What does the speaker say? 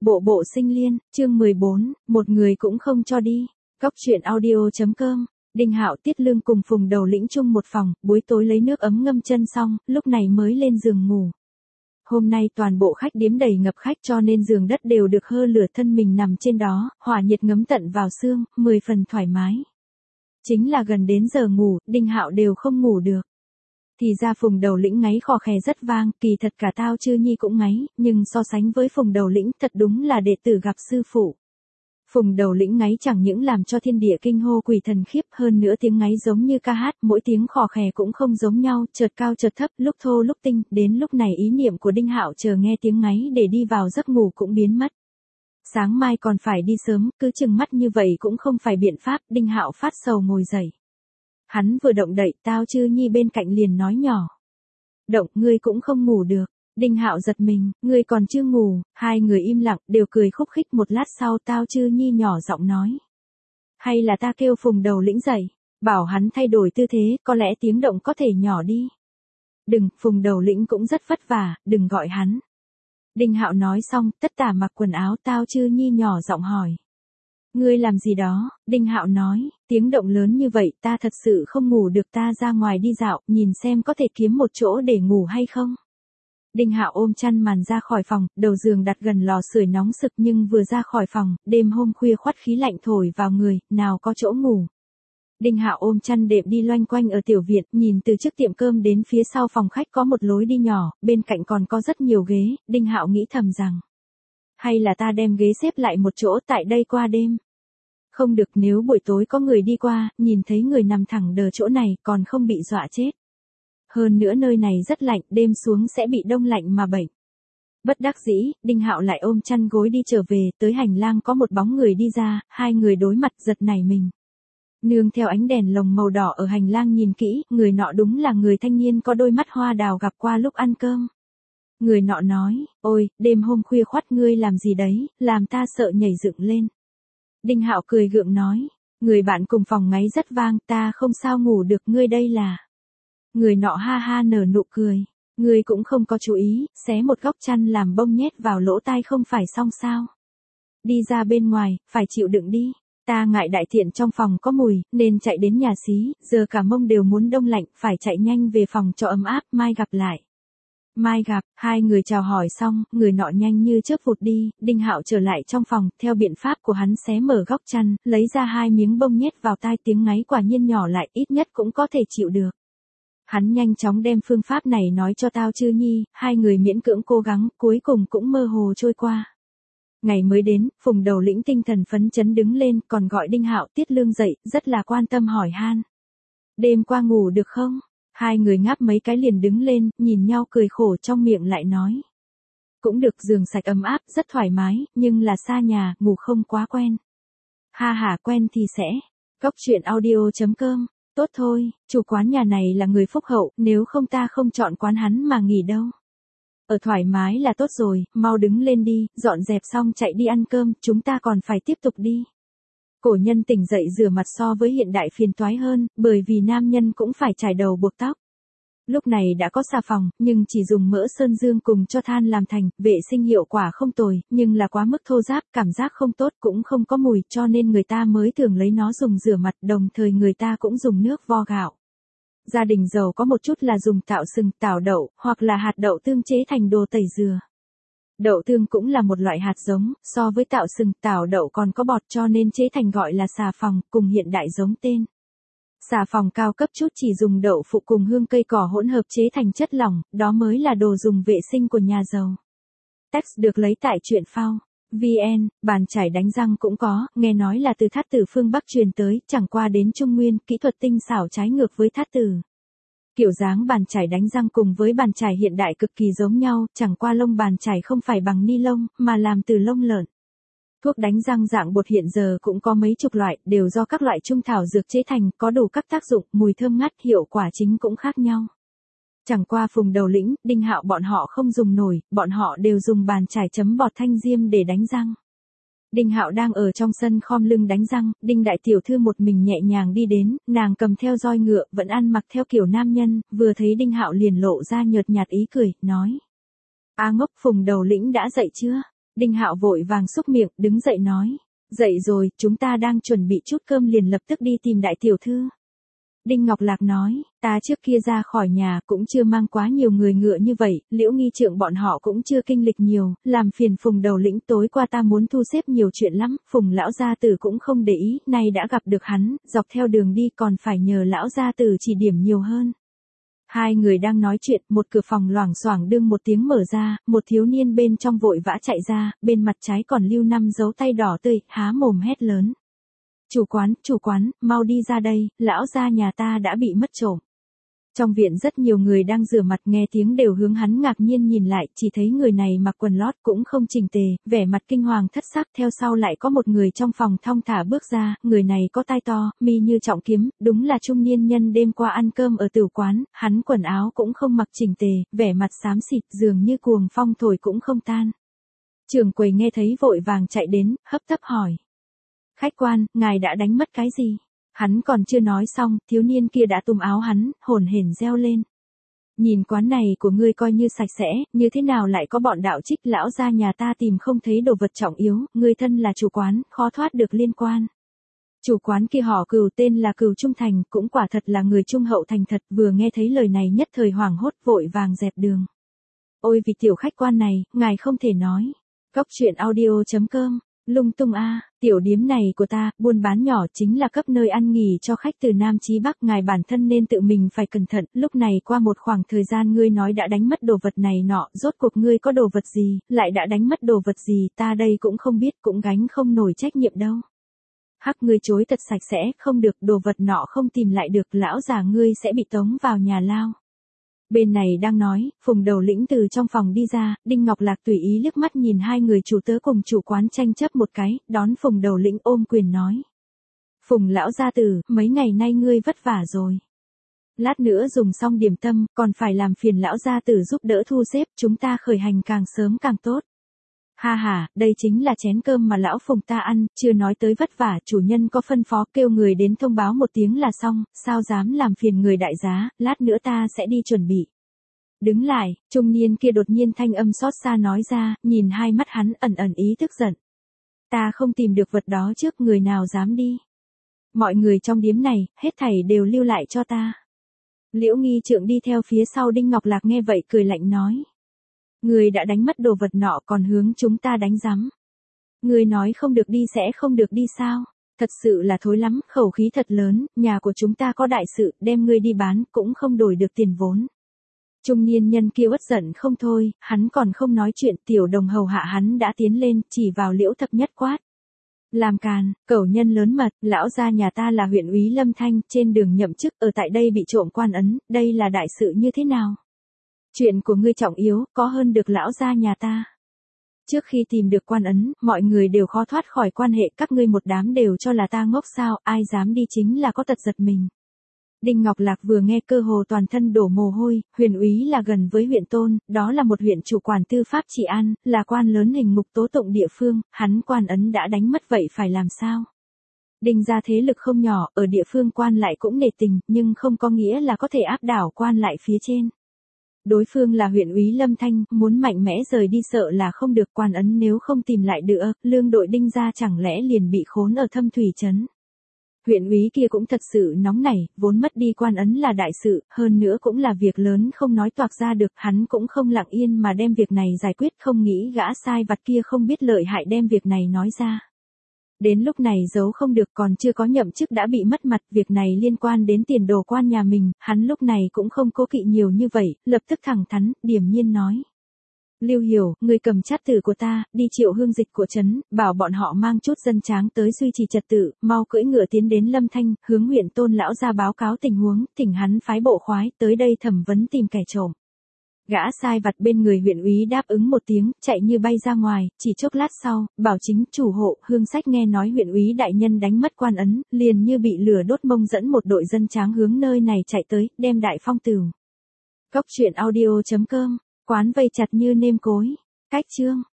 Bộ bộ sinh liên, chương 14, một người cũng không cho đi. Góc truyện audio.com. Đinh Hạo, Tiết Lương cùng Phùng Đầu Lĩnh chung một phòng, buổi tối lấy nước ấm ngâm chân xong, lúc này mới lên giường ngủ. Hôm nay toàn bộ khách điếm đầy ngập khách cho nên giường đất đều được hơ lửa, thân mình nằm trên đó, hỏa nhiệt ngấm tận vào xương, 10 phần thoải mái. Chính là gần đến giờ ngủ, Đinh Hạo đều không ngủ được. Thì ra Phùng Đầu Lĩnh ngáy khò khè rất vang, kỳ thật cả Tao Chư Nhi cũng ngáy, nhưng so sánh với Phùng Đầu Lĩnh thật đúng là đệ tử gặp sư phụ. Phùng Đầu Lĩnh ngáy chẳng những làm cho thiên địa kinh hô quỷ thần khiếp, hơn nữa tiếng ngáy giống như ca hát, mỗi tiếng khò khè cũng không giống nhau, chợt cao chợt thấp, lúc thô lúc tinh, đến lúc này ý niệm của Đinh Hạo chờ nghe tiếng ngáy để đi vào giấc ngủ cũng biến mất. Sáng mai còn phải đi sớm, cứ chừng mắt như vậy cũng không phải biện pháp, Đinh Hạo phát sầu ngồi dậy. Hắn vừa động đậy, Tao Chư Nhi bên cạnh liền nói nhỏ. Động, ngươi cũng không ngủ được. Đinh Hạo giật mình, ngươi còn chưa ngủ. Hai người im lặng, đều cười khúc khích. Một lát sau Tao Chư Nhi nhỏ giọng nói. Hay là ta kêu Phùng Đầu Lĩnh dậy, bảo hắn thay đổi tư thế, có lẽ tiếng động có thể nhỏ đi. Đừng, Phùng Đầu Lĩnh cũng rất vất vả, đừng gọi hắn. Đinh Hạo nói xong, tất tả mặc quần áo. Tao Chư Nhi nhỏ giọng hỏi. Ngươi làm gì đó? Đinh Hạo nói, tiếng động lớn như vậy ta thật sự không ngủ được, ta ra ngoài đi dạo, nhìn xem có thể kiếm một chỗ để ngủ hay không. Đinh Hạo ôm chăn màn ra khỏi phòng, đầu giường đặt gần lò sưởi nóng sực, nhưng vừa ra khỏi phòng, đêm hôm khuya khoắt khí lạnh thổi vào người, nào có chỗ ngủ. Đinh Hạo ôm chăn đệm đi loanh quanh ở tiểu viện, nhìn từ trước tiệm cơm đến phía sau phòng khách có một lối đi nhỏ, bên cạnh còn có rất nhiều ghế. Đinh Hạo nghĩ thầm rằng, hay là ta đem ghế xếp lại một chỗ tại đây qua đêm. Không được, nếu buổi tối có người đi qua, nhìn thấy người nằm thẳng đờ chỗ này còn không bị dọa chết. Hơn nữa nơi này rất lạnh, đêm xuống sẽ bị đông lạnh mà bệnh. Bất đắc dĩ, Đinh Hạo lại ôm chăn gối đi trở về, tới hành lang có một bóng người đi ra, hai người đối mặt giật nảy mình. Nương theo ánh đèn lồng màu đỏ ở hành lang nhìn kỹ, người nọ đúng là người thanh niên có đôi mắt hoa đào gặp qua lúc ăn cơm. Người nọ nói, ôi, đêm hôm khuya khoắt ngươi làm gì đấy, làm ta sợ nhảy dựng lên. Đinh Hạo cười gượng nói, người bạn cùng phòng ngáy rất vang, ta không sao ngủ được, ngươi đây là. Người nọ ha ha nở nụ cười, ngươi cũng không có chú ý, xé một góc chăn làm bông nhét vào lỗ tai không phải xong sao. Đi ra bên ngoài, phải chịu đựng đi. Ta ngại đại thiện trong phòng có mùi, nên chạy đến nhà xí, giờ cả mông đều muốn đông lạnh, phải chạy nhanh về phòng cho ấm áp, mai gặp lại. Mai gặp, hai người chào hỏi xong, người nọ nhanh như chớp vụt đi. Đinh Hạo trở lại trong phòng, theo biện pháp của hắn xé mở góc chăn, lấy ra hai miếng bông nhét vào tai, tiếng ngáy quả nhiên nhỏ lại, ít nhất cũng có thể chịu được. Hắn nhanh chóng đem phương pháp này nói cho Tao Chư Nhi, hai người miễn cưỡng cố gắng, cuối cùng cũng mơ hồ trôi qua. Ngày mới đến, Phùng Đầu Lĩnh tinh thần phấn chấn đứng lên, còn gọi Đinh Hạo, Tiết Lương dậy, rất là quan tâm hỏi han. Đêm qua ngủ được không? Hai người ngáp mấy cái liền đứng lên, nhìn nhau cười khổ, trong miệng lại nói. Cũng được, giường sạch ấm áp, rất thoải mái, nhưng là xa nhà, ngủ không quá quen. Ha ha, quen thì sẽ. Góc truyện audio.com. Tốt thôi, chủ quán nhà này là người phúc hậu, nếu không ta không chọn quán hắn mà nghỉ đâu. Ở thoải mái là tốt rồi, mau đứng lên đi, dọn dẹp xong chạy đi ăn cơm, chúng ta còn phải tiếp tục đi. Cổ nhân tỉnh dậy rửa mặt so với hiện đại phiền toái hơn, bởi vì nam nhân cũng phải chải đầu buộc tóc. Lúc này đã có xà phòng, nhưng chỉ dùng mỡ sơn dương cùng cho than làm thành, vệ sinh hiệu quả không tồi, nhưng là quá mức thô ráp, cảm giác không tốt, cũng không có mùi, cho nên người ta mới thường lấy nó dùng rửa mặt, đồng thời người ta cũng dùng nước vo gạo. Gia đình giàu có một chút là dùng tạo sừng, tảo đậu, hoặc là hạt đậu tương chế thành đồ tẩy dừa. Đậu tương cũng là một loại hạt giống, so với tạo sừng, tảo đậu còn có bọt, cho nên chế thành gọi là xà phòng, cùng hiện đại giống tên. Xà phòng cao cấp chút chỉ dùng đậu phụ cùng hương cây cỏ hỗn hợp chế thành chất lỏng, đó mới là đồ dùng vệ sinh của nhà giàu. Text được lấy tại truyện phao. VN, bàn chải đánh răng cũng có, nghe nói là từ Thát Tử phương Bắc truyền tới, chẳng qua đến Trung Nguyên, kỹ thuật tinh xảo trái ngược với Thát Tử. Kiểu dáng bàn chải đánh răng cùng với bàn chải hiện đại cực kỳ giống nhau, chẳng qua lông bàn chải không phải bằng ni lông, mà làm từ lông lợn. Thuốc đánh răng dạng bột hiện giờ cũng có mấy chục loại, đều do các loại trung thảo dược chế thành, có đủ các tác dụng, mùi thơm ngát, hiệu quả chính cũng khác nhau. Chẳng qua Phùng Đầu Lĩnh, Đinh Hạo bọn họ không dùng nổi, bọn họ đều dùng bàn chải chấm bọt thanh diêm để đánh răng. Đinh Hạo đang ở trong sân khom lưng đánh răng, Đinh đại tiểu thư một mình nhẹ nhàng đi đến, nàng cầm theo roi ngựa, vẫn ăn mặc theo kiểu nam nhân, vừa thấy Đinh Hạo liền lộ ra nhợt nhạt ý cười, nói. A ngốc, Phùng Đầu Lĩnh đã dậy chưa? Đinh Hạo vội vàng xúc miệng, đứng dậy nói. Dậy rồi, chúng ta đang chuẩn bị chút cơm liền lập tức đi tìm đại tiểu thư. Đinh Ngọc Lạc nói, ta trước kia ra khỏi nhà cũng chưa mang quá nhiều người ngựa như vậy, Liễu Nghi Trượng bọn họ cũng chưa kinh lịch nhiều, làm phiền Phùng đầu lĩnh, tối qua ta muốn thu xếp nhiều chuyện lắm, Phùng lão gia tử cũng không để ý, nay đã gặp được hắn, dọc theo đường đi còn phải nhờ lão gia tử chỉ điểm nhiều hơn. Hai người đang nói chuyện, một cửa phòng loảng xoảng đương một tiếng mở ra, một thiếu niên bên trong vội vã chạy ra, bên mặt trái còn lưu 5 dấu tay đỏ tươi, há mồm hét lớn. Chủ quán, mau đi ra đây, lão gia nhà ta đã bị mất trộm. Trong viện rất nhiều người đang rửa mặt nghe tiếng đều hướng hắn ngạc nhiên nhìn lại, chỉ thấy người này mặc quần lót cũng không chỉnh tề, vẻ mặt kinh hoàng thất sắc, theo sau lại có một người trong phòng thong thả bước ra, người này có tai to, mi như trọng kiếm, đúng là trung niên nhân đêm qua ăn cơm ở tử quán, hắn quần áo cũng không mặc chỉnh tề, vẻ mặt xám xịt dường như cuồng phong thổi cũng không tan. Trưởng quầy nghe thấy vội vàng chạy đến, hấp tấp hỏi. Khách quan, ngài đã đánh mất cái gì? Hắn còn chưa nói xong, thiếu niên kia đã túm áo hắn, hồn hển reo lên. Nhìn quán này của ngươi coi như sạch sẽ, như thế nào lại có bọn đạo trích lão gia nhà ta tìm không thấy đồ vật trọng yếu, ngươi thân là chủ quán, khó thoát được liên quan. Chủ quán kia họ Cừu, tên là Cừu Trung Thành, cũng quả thật là người trung hậu thành thật, vừa nghe thấy lời này nhất thời hoảng hốt vội vàng dẹp đường. Ôi vì tiểu khách quan này, ngài không thể nói. Cóc truyện audio.com Lung tung a, tiểu điếm này của ta, buôn bán nhỏ chính là cấp nơi ăn nghỉ cho khách từ Nam chí Bắc, ngài bản thân nên tự mình phải cẩn thận, lúc này qua một khoảng thời gian ngươi nói đã đánh mất đồ vật này nọ, rốt cuộc ngươi có đồ vật gì, lại đã đánh mất đồ vật gì, ta đây cũng không biết, cũng gánh không nổi trách nhiệm đâu. Hắc, ngươi chối thật sạch sẽ, không được, đồ vật nọ không tìm lại được, lão già ngươi sẽ bị tống vào nhà lao. Bên này đang nói, Phùng đầu lĩnh từ trong phòng đi ra, Đinh Ngọc Lạc tùy ý liếc mắt nhìn hai người chủ tớ cùng chủ quán tranh chấp một cái, đón Phùng đầu lĩnh ôm quyền nói. Phùng lão gia tử, mấy ngày nay ngươi vất vả rồi. Lát nữa dùng xong điểm tâm, còn phải làm phiền lão gia tử giúp đỡ thu xếp, chúng ta khởi hành càng sớm càng tốt. Ha ha, đây chính là chén cơm mà lão Phùng ta ăn, chưa nói tới vất vả, chủ nhân có phân phó kêu người đến thông báo một tiếng là xong, sao dám làm phiền người đại giá, lát nữa ta sẽ đi chuẩn bị. Đứng lại, trung niên kia đột nhiên thanh âm xót xa nói ra, nhìn hai mắt hắn ẩn ẩn ý tức giận. Ta không tìm được vật đó trước, người nào dám đi. Mọi người trong điếm này, hết thảy đều lưu lại cho ta. Liễu Nghi Trượng đi theo phía sau Đinh Ngọc Lạc nghe vậy cười lạnh nói. Người đã đánh mất đồ vật nọ còn hướng chúng ta đánh rắm. Người nói không được đi sẽ không được đi sao? Thật sự là thối lắm, khẩu khí thật lớn, nhà của chúng ta có đại sự, đem ngươi đi bán cũng không đổi được tiền vốn. Trung niên nhân kia uất giận không thôi, hắn còn không nói chuyện, tiểu đồng hầu hạ hắn đã tiến lên, chỉ vào Liễu Thập Nhất quát. Làm càn, cẩu nhân lớn mật, lão gia nhà ta là huyện úy Lâm Thanh, trên đường nhậm chức, ở tại đây bị trộm quan ấn, đây là đại sự như thế nào? Chuyện của ngươi trọng yếu, có hơn được lão gia nhà ta. Trước khi tìm được quan ấn, mọi người đều khó thoát khỏi quan hệ, các ngươi một đám đều cho là ta ngốc sao, ai dám đi chính là có tật giật mình. Đinh Ngọc Lạc vừa nghe cơ hồ toàn thân đổ mồ hôi, huyện úy là gần với huyện Tôn, đó là một huyện chủ quản tư pháp trị an, là quan lớn hình mục tố tụng địa phương, hắn quan ấn đã đánh mất vậy phải làm sao? Đinh gia thế lực không nhỏ, ở địa phương quan lại cũng nể tình, nhưng không có nghĩa là có thể áp đảo quan lại phía trên. Đối phương là huyện úy Lâm Thanh, muốn mạnh mẽ rời đi sợ là không được, quan ấn nếu không tìm lại được, lương đội Đinh gia chẳng lẽ liền bị khốn ở Thâm Thủy trấn. Huyện úy kia cũng thật sự nóng nảy, vốn mất đi quan ấn là đại sự, hơn nữa cũng là việc lớn không nói toạc ra được, hắn cũng không lặng yên mà đem việc này giải quyết, không nghĩ gã sai vặt kia không biết lợi hại đem việc này nói ra. Đến lúc này giấu không được, còn chưa có nhậm chức đã bị mất mặt, việc này liên quan đến tiền đồ quan nhà mình, hắn lúc này cũng không cố kỵ nhiều như vậy, lập tức thẳng thắn, điềm nhiên nói. Lưu Hiểu, người cầm chát tử của ta, đi triệu hương dịch của trấn, bảo bọn họ mang chút dân tráng tới duy trì trật tự, mau cưỡi ngựa tiến đến Lâm Thanh, hướng huyện Tôn lão ra báo cáo tình huống, thỉnh hắn phái bộ khoái tới đây thẩm vấn tìm kẻ trộm. Gã sai vặt bên người huyện úy đáp ứng một tiếng, chạy như bay ra ngoài, chỉ chốc lát sau, Bảo Chính chủ hộ Hương Sách nghe nói huyện úy đại nhân đánh mất quan ấn, liền như bị lửa đốt mông dẫn một đội dân tráng hướng nơi này chạy tới, đem đại phong tửu. Cóc truyện audio.com, quán vây chặt như nêm cối. Cách chương